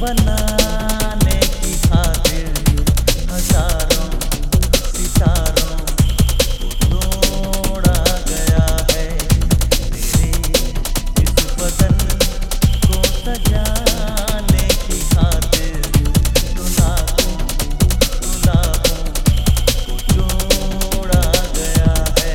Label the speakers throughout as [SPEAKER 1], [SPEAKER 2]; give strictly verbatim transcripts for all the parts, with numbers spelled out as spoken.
[SPEAKER 1] बनाने की खातिर हजारों सितारों को तोड़ा गया है। तेरे इस बदन को सजाने की खातिर गुलाबों गुलाबों को जोड़ा गया है।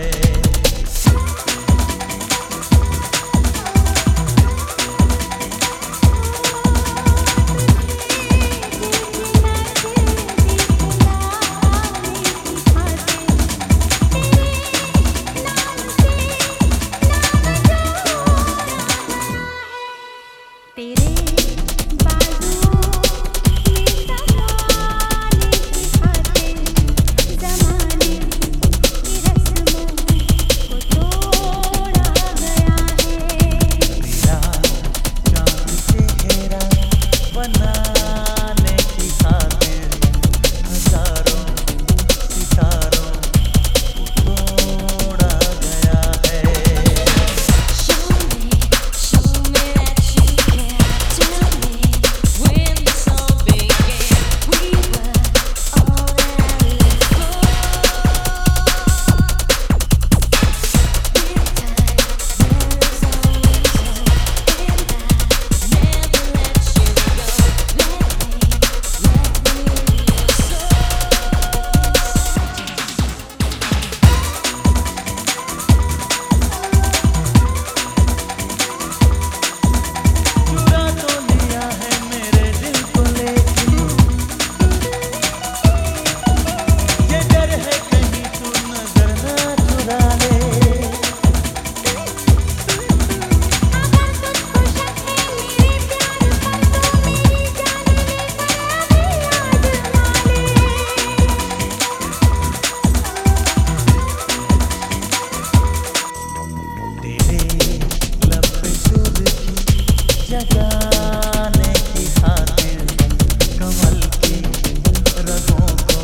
[SPEAKER 1] जगाने की खातिर कमल की रगों को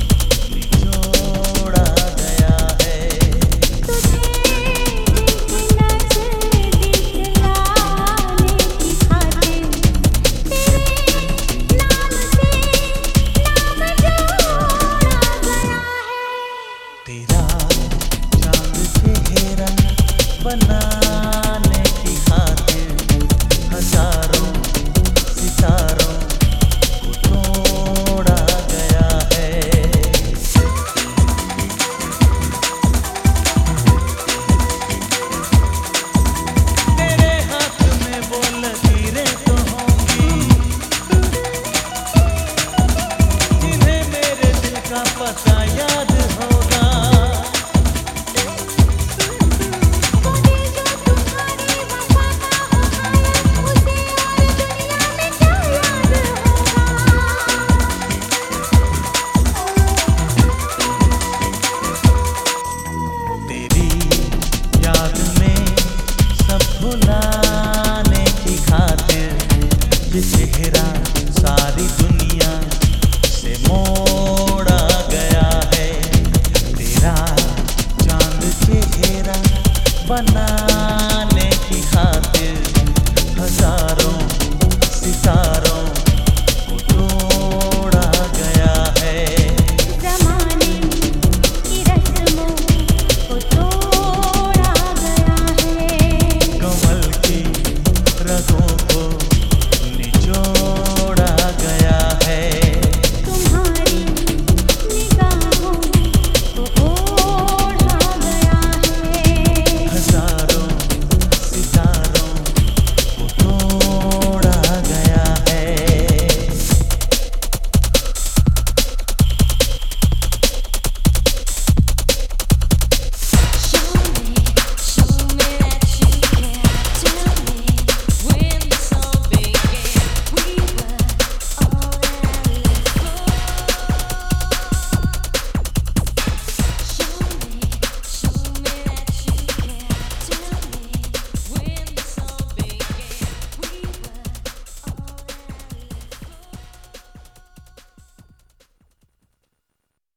[SPEAKER 1] निचोड़ा गया है।
[SPEAKER 2] तुझे नजर दिखलाने की खातिर तेरे नाम से नाम जोड़ा गया है।
[SPEAKER 1] तेरा चांद चेहरा बनाने की खातिर हजारों सितारों को तोड़ा गया है। तेरे हाथ में वो लकीरें तो होंगी जिन्हें मेरे दिल का पता याद होगा। भुलाने की खातिर ये चेहरा सारी दुनिया से मोड़ा गया है। तेरा चांद चेहरा बना